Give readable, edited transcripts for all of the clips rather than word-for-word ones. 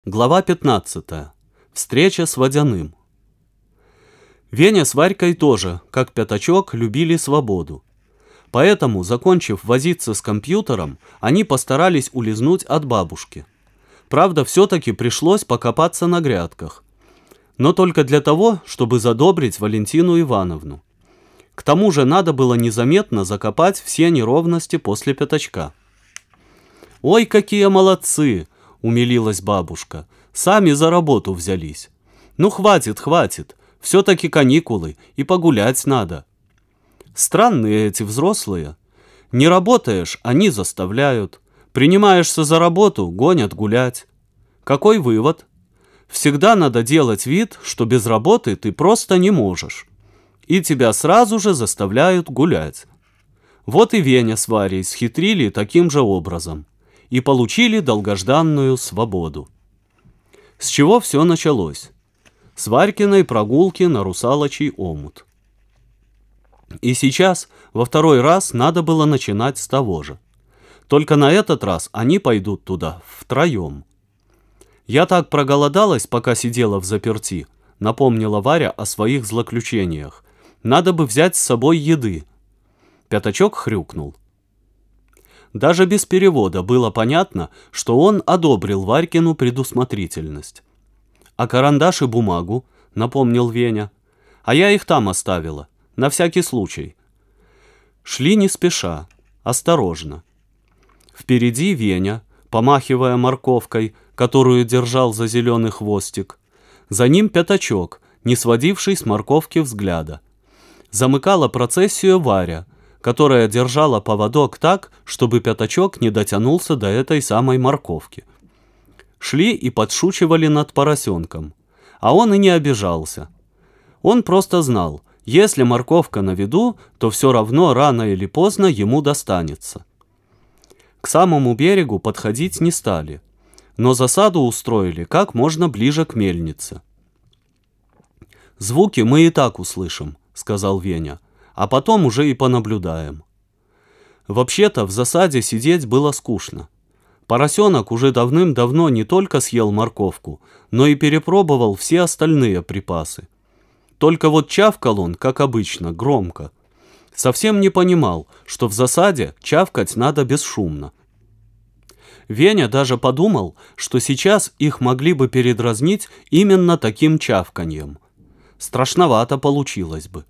Глава 15. Встреча с Водяным. Веня с Варькой тоже, как Пятачок, любили свободу. Поэтому, закончив возиться с компьютером, они постарались улизнуть от бабушки. Правда, все-таки пришлось покопаться на грядках. Но только для того, чтобы задобрить Валентину Ивановну. К тому же надо было незаметно закопать все неровности после Пятачка. «Ой, какие молодцы!» — умилилась бабушка. «Сами за работу взялись. Ну, хватит, все-таки каникулы, и погулять надо». Странные эти взрослые. Не работаешь, они заставляют. Принимаешься за работу, гонят гулять. Какой вывод? Всегда надо делать вид, что без работы ты просто не можешь. И тебя сразу же заставляют гулять. Вот и Веня с Варей схитрили таким же образом. И получили долгожданную свободу. С чего все началось? С Варькиной прогулки на Русалочий омут. И сейчас, во второй раз, надо было начинать с того же. Только на этот раз они пойдут туда втроем. «Я так проголодалась, пока сидела взаперти», — напомнила Варя о своих злоключениях. «Надо бы взять с собой еды». Пятачок хрюкнул. Даже без перевода было понятно, что он одобрил Варькину предусмотрительность. «А карандаш и бумагу?» — напомнил Веня. «А я их там оставила, на всякий случай». Шли не спеша, осторожно. Впереди Веня, помахивая морковкой, которую держал за зеленый хвостик. За ним Пятачок, не сводивший с морковки взгляда. Замыкала процессию Варя, которая держала поводок так, чтобы Пятачок не дотянулся до этой самой морковки. Шли и подшучивали над поросенком, а он и не обижался. Он просто знал, если морковка на виду, то все равно рано или поздно ему достанется. К самому берегу подходить не стали, но засаду устроили как можно ближе к мельнице. «Звуки мы и так услышим», — сказал Веня. «А потом уже и понаблюдаем». Вообще-то в засаде сидеть было скучно. Поросенок уже давным-давно не только съел морковку, но и перепробовал все остальные припасы. Только вот чавкал он, как обычно, громко. Совсем не понимал, что в засаде чавкать надо бесшумно. Веня даже подумал, что сейчас их могли бы передразнить именно таким чавканьем. Страшновато получилось бы.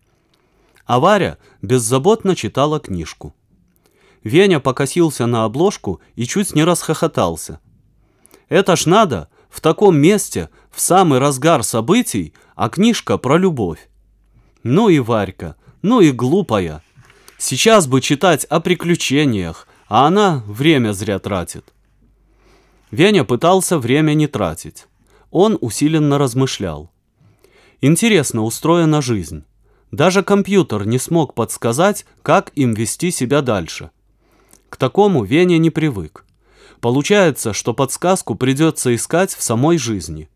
А Варя беззаботно читала книжку. Веня покосился на обложку и чуть не расхохотался. Это ж надо, в таком месте, в самый разгар событий, а книжка про любовь. Ну и Варька, ну и глупая. Сейчас бы читать о приключениях, а она время зря тратит. Веня пытался время не тратить. Он усиленно размышлял. Интересно устроена жизнь. Даже компьютер не смог подсказать, как им вести себя дальше. К такому Веня не привык. Получается, что подсказку придется искать в самой жизни.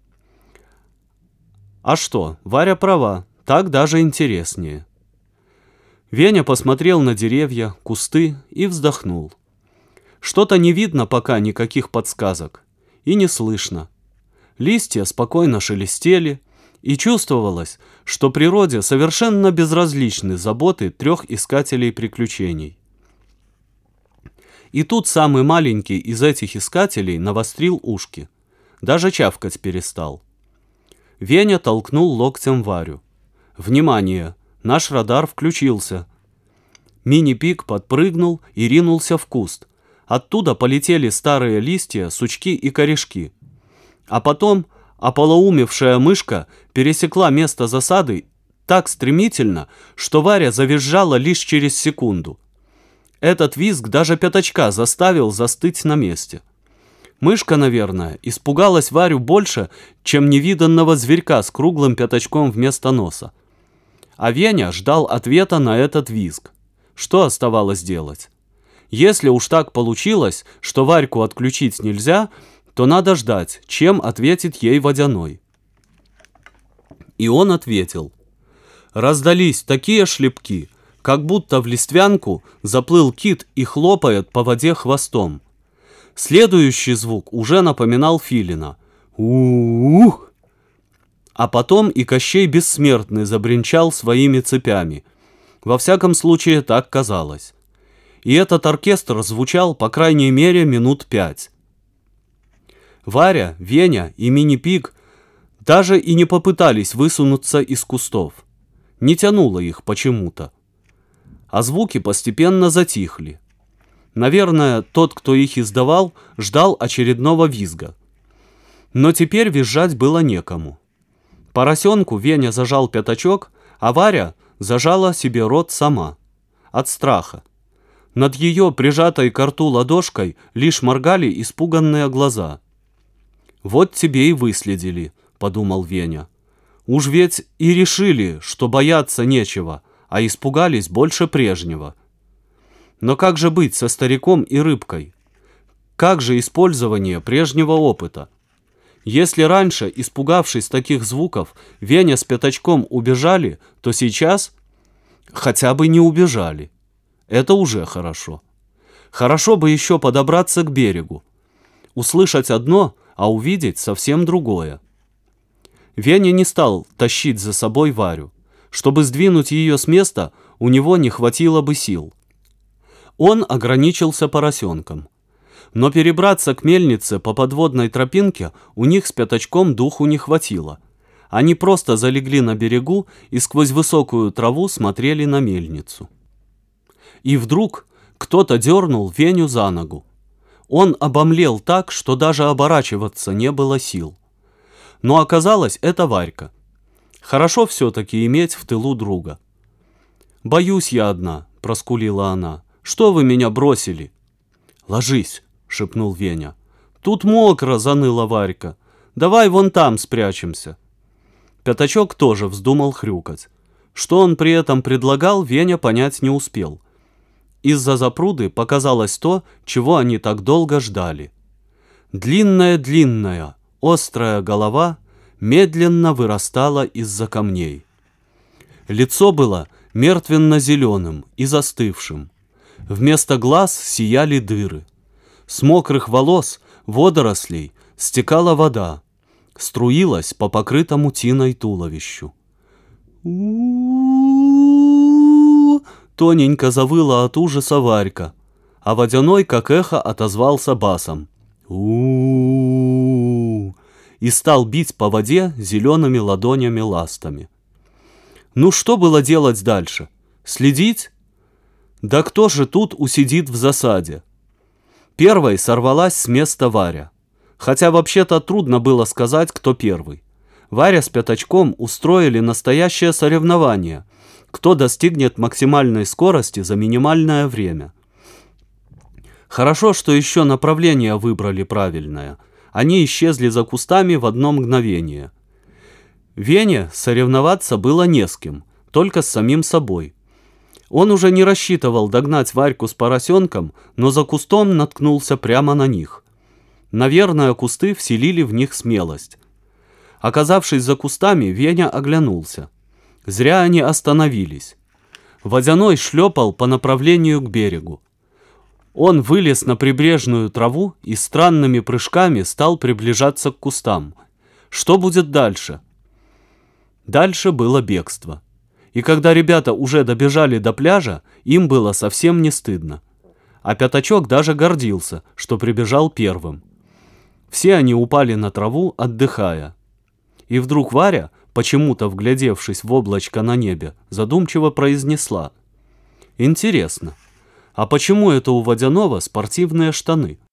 А что, Варя права, так даже интереснее. Веня посмотрел на деревья, кусты и вздохнул. Что-то не видно пока никаких подсказок. И не слышно. Листья спокойно шелестели, и чувствовалось, что природе совершенно безразличны заботы трех искателей приключений. И тут самый маленький из этих искателей навострил ушки. Даже чавкать перестал. Веня толкнул локтем Варю. «Внимание! Наш радар включился!» Мини-пик подпрыгнул и ринулся в куст. Оттуда полетели старые листья, сучки и корешки. А потом ополоумевшая мышка пересекла место засады так стремительно, что Варя завизжала лишь через секунду. Этот визг даже Пятачка заставил застыть на месте. Мышка, наверное, испугалась Варю больше, чем невиданного зверька с круглым пятачком вместо носа. А Веня ждал ответа на этот визг. Что оставалось делать? Если уж так получилось, что Варьку отключить нельзя, то надо ждать, чем ответит ей Водяной. И он ответил. Раздались такие шлепки, как будто в листвянку заплыл кит и хлопает по воде хвостом. Следующий звук уже напоминал филина. «У-ух!» А потом и Кощей Бессмертный забринчал своими цепями. Во всяком случае, так казалось. И этот оркестр звучал, по крайней мере, минут 5. Варя, Веня и Мини-Пиг даже и не попытались высунуться из кустов. Не тянуло их почему-то. А звуки постепенно затихли. Наверное, тот, кто их издавал, ждал очередного визга. Но теперь визжать было некому. Поросенку Веня зажал пятачок, а Варя зажала себе рот сама. От страха. Над ее прижатой к рту ладошкой лишь моргали испуганные глаза. «Вот тебе и выследили», — подумал Веня. «Уж ведь и решили, что бояться нечего, а испугались больше прежнего». Но как же быть со стариком и рыбкой? Как же использование прежнего опыта? Если раньше, испугавшись таких звуков, Веня с пятачком убежали, то сейчас хотя бы не убежали. Это уже хорошо. Хорошо бы еще подобраться к берегу. Услышать одно, а увидеть совсем другое. Веня не стал тащить за собой Варю. Чтобы сдвинуть ее с места, у него не хватило бы сил. Он ограничился поросенком. Но перебраться к мельнице по подводной тропинке у них с пятачком духу не хватило. Они просто залегли на берегу и сквозь высокую траву смотрели на мельницу. И вдруг кто-то дернул Веню за ногу. Он обомлел так, что даже оборачиваться не было сил. Но оказалось, это Варька. Хорошо все-таки иметь в тылу друга. «Боюсь я одна», — проскулила она. «Что вы меня бросили?» «Ложись», — шепнул Веня. «Тут мокро», — заныла Варька. «Давай вон там спрячемся». Пятачок тоже вздумал хрюкать. Что он при этом предлагал, Веня понять не успел. Из-за запруды показалось то, чего они так долго ждали. Длинная-длинная, острая голова медленно вырастала из-за камней. Лицо было мертвенно-зеленым и застывшим. Вместо глаз сияли дыры. С мокрых волос, водорослей, стекала вода, струилась по покрытому тиной туловищу. «У-у-у-у!» тоненько завыла от ужаса Варька, а Водяной, как эхо, отозвался басом. «У-у-у-у!» и стал бить по воде зелеными ладонями-ластами. Ну что было делать дальше? Следить? Да кто же тут усидит в засаде? Первой сорвалась с места Варя. Хотя вообще-то трудно было сказать, кто первый. Варя с пятачком устроили настоящее соревнование. Кто достигнет максимальной скорости за минимальное время. Хорошо, что еще направление выбрали правильное. Они исчезли за кустами в одно мгновение. Вене соревноваться было не с кем, только с самим собой. Он уже не рассчитывал догнать Варьку с поросенком, но за кустом наткнулся прямо на них. Наверное, кусты вселили в них смелость. Оказавшись за кустами, Веня оглянулся. Зря они остановились. Водяной шлепал по направлению к берегу. Он вылез на прибрежную траву и странными прыжками стал приближаться к кустам. Что будет дальше? Дальше было бегство. И когда ребята уже добежали до пляжа, им было совсем не стыдно. А Пятачок даже гордился, что прибежал первым. Все они упали на траву, отдыхая. И вдруг Варя, почему-то вглядевшись в облачко на небе, задумчиво произнесла: «Интересно, а почему это у Водяного спортивные штаны?»